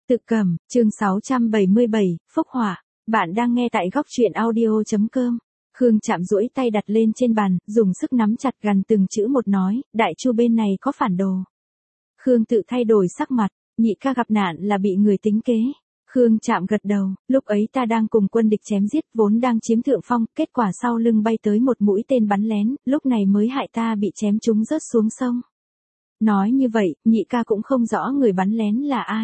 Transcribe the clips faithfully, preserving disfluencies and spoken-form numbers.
Tự Cầm, chương sáu trăm bảy mươi bảy, Phúc Họa. Bạn đang nghe tại góc truyện audio chấm com. Khương Trạm duỗi tay đặt lên trên bàn, dùng sức nắm chặt gần từng chữ một nói, đại chu bên này có phản đồ. Khương Tự thay đổi sắc mặt, nhị ca gặp nạn là bị người tính kế. Khương Trạm gật đầu, lúc ấy ta đang cùng quân địch chém giết vốn đang chiếm thượng phong, kết quả sau lưng bay tới một mũi tên bắn lén, lúc này mới hại ta bị chém trúng rớt xuống sông. Nói như vậy, nhị ca cũng không rõ người bắn lén là ai.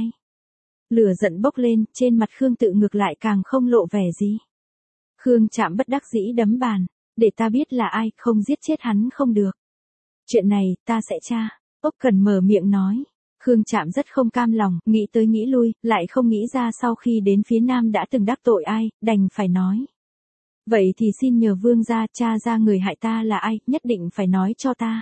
Lửa giận bốc lên, trên mặt Khương Tự ngược lại càng không lộ vẻ gì. Khương Trạm bất đắc dĩ đấm bàn, để ta biết là ai, không giết chết hắn không được. Chuyện này, ta sẽ tra. Ốc Cần mở miệng nói. Khương Trạm rất không cam lòng, nghĩ tới nghĩ lui, lại không nghĩ ra sau khi đến phía Nam đã từng đắc tội ai, đành phải nói. Vậy thì xin nhờ vương gia tra ra người hại ta là ai, nhất định phải nói cho ta.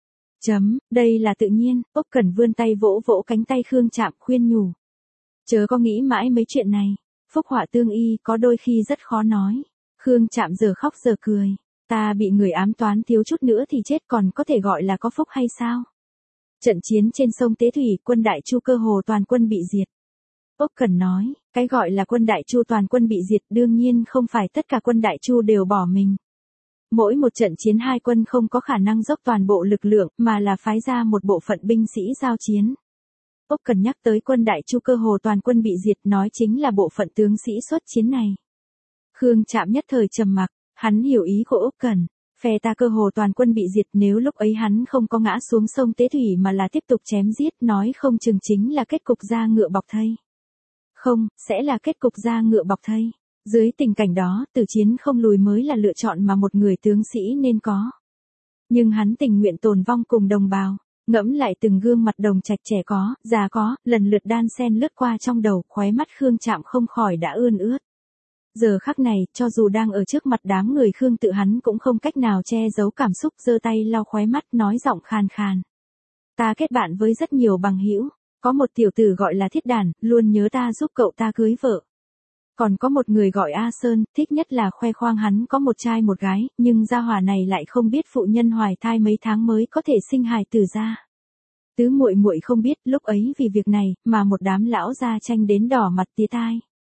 Chấm, đây là tự nhiên, Ốc Cần vươn tay vỗ vỗ cánh tay Khương Trạm khuyên nhủ. Chớ có nghĩ mãi mấy chuyện này, phúc họa tương y có đôi khi rất khó nói. Khương Trạm giờ khóc giờ cười, ta bị người ám toán thiếu chút nữa thì chết còn có thể gọi là có phúc hay sao? Trận chiến trên sông Tế Thủy, quân Đại Chu cơ hồ toàn quân bị diệt. Ốc Cần nói, cái gọi là quân Đại Chu toàn quân bị diệt đương nhiên không phải tất cả quân Đại Chu đều bỏ mình. Mỗi một trận chiến hai quân không có khả năng dốc toàn bộ lực lượng mà là phái ra một bộ phận binh sĩ giao chiến. Ốc Cần nhắc tới quân Đại Chu cơ hồ toàn quân bị diệt nói chính là bộ phận tướng sĩ xuất chiến này. Khương Trạm nhất thời trầm mặc, hắn hiểu ý của Ốc Cần, phe ta cơ hồ toàn quân bị diệt nếu lúc ấy hắn không có ngã xuống sông Tế Thủy mà là tiếp tục chém giết nói không chừng chính là kết cục da ngựa bọc thây. Không, sẽ là kết cục da ngựa bọc thây. Dưới tình cảnh đó, tử chiến không lùi mới là lựa chọn mà một người tướng sĩ nên có. Nhưng hắn tình nguyện tồn vong cùng đồng bào. Ngẫm lại từng gương mặt đồng trạch trẻ có, già có, lần lượt đan sen lướt qua trong đầu, khóe mắt Khương Trạm không khỏi đã ươn ướt. Giờ khắc này, cho dù đang ở trước mặt đám người Khương Tự hắn cũng không cách nào che giấu cảm xúc, giơ tay lau khóe mắt nói giọng khàn khàn. Ta kết bạn với rất nhiều bằng hữu, có một tiểu tử gọi là Thiết Đản, luôn nhớ ta giúp cậu ta cưới vợ. Còn có một người gọi A Sơn, thích nhất là khoe khoang hắn có một trai một gái, nhưng gia hỏa này lại không biết phụ nhân hoài thai mấy tháng mới có thể sinh hài tử ra. Tứ muội muội không biết, lúc ấy vì việc này mà một đám lão gia tranh đến đỏ mặt tía tai.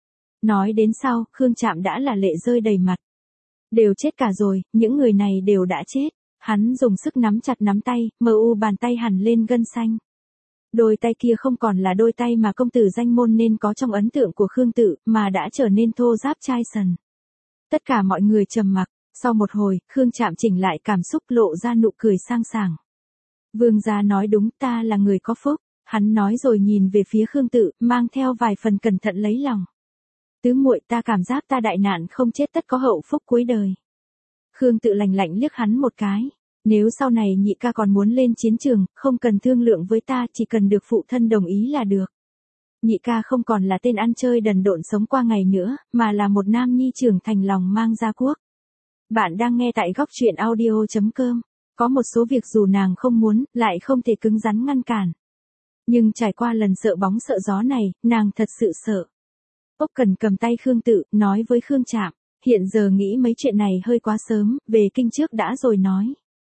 Nói đến sau, Khương Trạm đã là lệ rơi đầy mặt. Đều chết cả rồi, những người này đều đã chết. Hắn dùng sức nắm chặt nắm tay, mờ u bàn tay hằn lên gân xanh. Đôi tay kia không còn là đôi tay mà công tử danh môn nên có trong ấn tượng của Khương Tự, mà đã trở nên thô ráp chai sần. Tất cả mọi người trầm mặc, sau một hồi, Khương Trạm chỉnh lại cảm xúc lộ ra nụ cười sang sảng. Vương gia nói đúng, ta là người có phúc, hắn nói rồi nhìn về phía Khương Tự, mang theo vài phần cẩn thận lấy lòng. Tứ muội ta cảm giác ta đại nạn không chết tất có hậu phúc cuối đời. Khương Tự lạnh lạnh liếc hắn một cái. Nếu sau này nhị ca còn muốn lên chiến trường, không cần thương lượng với ta, chỉ cần được phụ thân đồng ý là được. Nhị ca không còn là tên ăn chơi đần độn sống qua ngày nữa, mà là một nam nhi trưởng thành lòng mang gia quốc. Bạn đang nghe tại góc truyện audio chấm com. Có một số việc dù nàng không muốn, lại không thể cứng rắn ngăn cản. Nhưng trải qua lần sợ bóng sợ gió này, nàng thật sự sợ. Ốc Cần cầm tay Khương Tự, nói với Khương Trạm, hiện giờ nghĩ mấy chuyện này hơi quá sớm, về kinh trước đã rồi nói.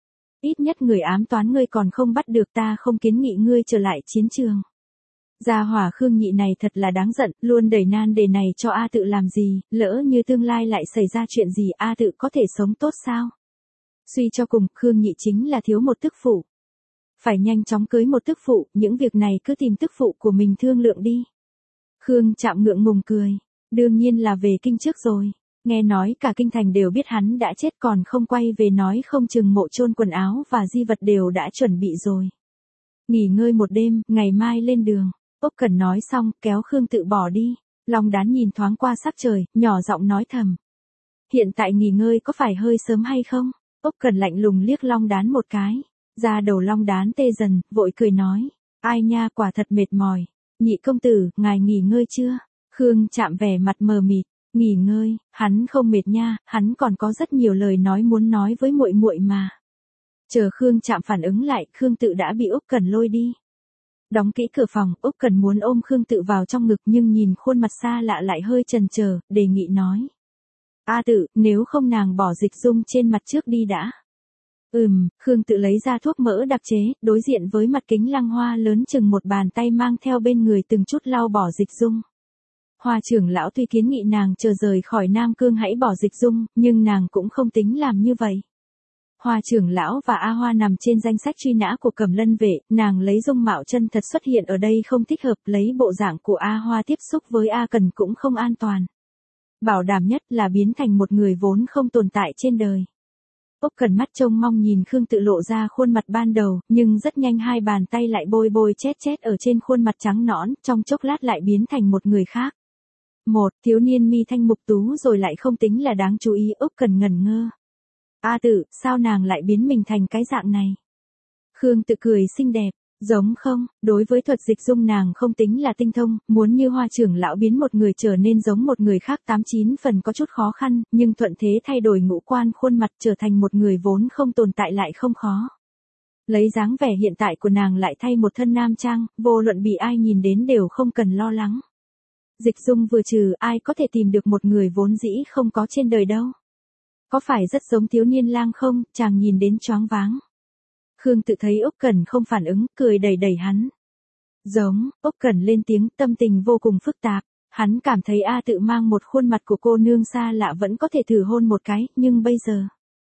Ít nhất người ám toán ngươi còn không bắt được, ta không kiến nghị ngươi trở lại chiến trường. Gia hỏa Khương nhị này thật là đáng giận, luôn đẩy nan đề này cho A Tự làm gì, lỡ như tương lai lại xảy ra chuyện gì A Tự có thể sống tốt sao? Suy cho cùng, Khương nhị chính là thiếu một tức phụ. Phải nhanh chóng cưới một tức phụ, những việc này cứ tìm tức phụ của mình thương lượng đi. Khương Trạm ngượng ngùng cười, đương nhiên là về kinh trước rồi. Nghe nói cả kinh thành đều biết hắn đã chết còn không quay về nói không chừng mộ chôn quần áo và di vật đều đã chuẩn bị rồi. Nghỉ ngơi một đêm, ngày mai lên đường. Ốc Cần nói xong, kéo Khương Tự bỏ đi. Long Đán nhìn thoáng qua sắc trời, nhỏ giọng nói thầm. Hiện tại nghỉ ngơi có phải hơi sớm hay không? Ốc Cần lạnh lùng liếc Long Đán một cái. Da đầu Long Đán tê dần, vội cười nói. Ai nha, quả thật mệt mỏi. Nhị công tử, ngài nghỉ ngơi chưa? Khương Trạm vẻ mặt mờ mịt. Nghỉ ngơi, hắn không mệt nha, hắn còn có rất nhiều lời nói muốn nói với muội muội mà. Chờ Khương Trạm phản ứng lại, Khương Tự đã bị Ốc Cần lôi đi. Đóng kỹ cửa phòng, Ốc Cần muốn ôm Khương Tự vào trong ngực nhưng nhìn khuôn mặt xa lạ lại hơi chần chờ, đề nghị nói. A Tự, nếu không nàng bỏ dịch dung trên mặt trước đi đã. Ừm, Khương Tự lấy ra thuốc mỡ đặc chế, đối diện với mặt kính lăng hoa lớn chừng một bàn tay mang theo bên người từng chút lau bỏ Dịch Dung. Hoa trưởng lão tuy kiến nghị nàng chờ rời khỏi Nam Cương hãy bỏ Dịch Dung, nhưng nàng cũng không tính làm như vậy. Hoa trưởng lão và A Hoa nằm trên danh sách truy nã của Cẩm Lân vệ, nàng lấy dung mạo chân thật xuất hiện ở đây không thích hợp, lấy bộ dạng của A Hoa tiếp xúc với A Cần cũng không an toàn. Bảo đảm nhất là biến thành một người vốn không tồn tại trên đời. Úc Cần mắt trông mong nhìn Khương Tự lộ ra khuôn mặt ban đầu, nhưng rất nhanh hai bàn tay lại bôi bôi chét chét ở trên khuôn mặt trắng nõn, trong chốc lát lại biến thành một người khác. Một thiếu niên mi thanh mục tú rồi lại không tính là đáng chú ý. Úc Cần ngẩn ngơ. A Tự, sao nàng lại biến mình thành cái dạng này? Khương Tự cười xinh đẹp, giống không, đối với thuật dịch dung nàng không tính là tinh thông, muốn như Hoa trưởng lão biến một người trở nên giống một người khác tám chín phần có chút khó khăn, nhưng thuận thế thay đổi ngũ quan khuôn mặt trở thành một người vốn không tồn tại lại không khó. Lấy dáng vẻ hiện tại của nàng lại thay một thân nam trang, vô luận bị ai nhìn đến đều không cần lo lắng. Dịch dung vừa trừ, ai có thể tìm được một người vốn dĩ không có trên đời đâu. Có phải rất giống thiếu niên lang không, chàng nhìn đến choáng váng. Khương Tự thấy Úc Cẩn không phản ứng, cười đẩy đẩy hắn. Giống, Úc Cẩn lên tiếng, tâm tình vô cùng phức tạp. Hắn cảm thấy A Tự mang một khuôn mặt của cô nương xa lạ vẫn có thể thử hôn một cái, nhưng bây giờ.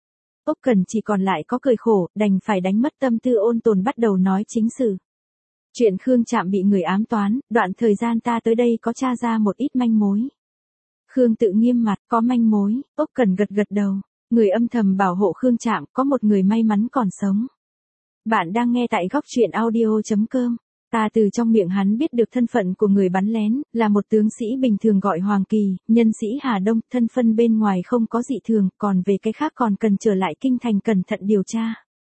Úc Cẩn chỉ còn lại có cười khổ, đành phải đánh mất tâm tư ôn tồn bắt đầu nói chính sự. Chuyện Khương Trạm bị người ám toán, đoạn thời gian ta tới đây có tra ra một ít manh mối. Khương Tự nghiêm mặt, có manh mối, Úc Cẩn gật gật đầu. Người âm thầm bảo hộ Khương Trạm, có một người may mắn còn sống. Bạn đang nghe tại góc truyện audio chấm com. Ta từ trong miệng hắn biết được thân phận của người bắn lén, là một tướng sĩ bình thường gọi Hoàng Kỳ, nhân sĩ Hà Đông, thân phân bên ngoài không có dị thường, còn về cái khác còn cần trở lại kinh thành cẩn thận điều tra.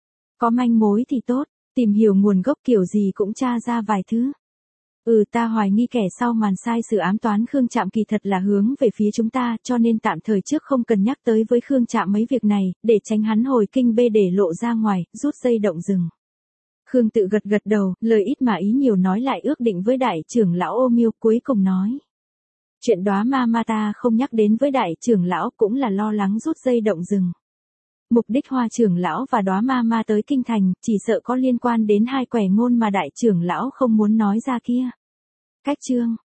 Có manh mối thì tốt, tìm hiểu nguồn gốc kiểu gì cũng tra ra vài thứ. Ừ, ta hoài nghi kẻ sau màn sai sự ám toán Khương Trạm kỳ thật là hướng về phía chúng ta, cho nên tạm thời trước không cần nhắc tới với Khương Trạm mấy việc này, để tránh hắn hồi kinh bê để lộ ra ngoài, rút dây động rừng. Khương Tự gật gật đầu, lời ít mà ý nhiều nói lại ước định với đại trưởng lão Ô Miêu, cuối cùng nói. Chuyện Đóa Ma Ma ta không nhắc đến với đại trưởng lão cũng là lo lắng rút dây động rừng. Mục đích Hoa trưởng lão và Đóa Ma Ma tới kinh thành, chỉ sợ có liên quan đến hai quẻ ngôn mà đại trưởng lão không muốn nói ra kia. Cách chương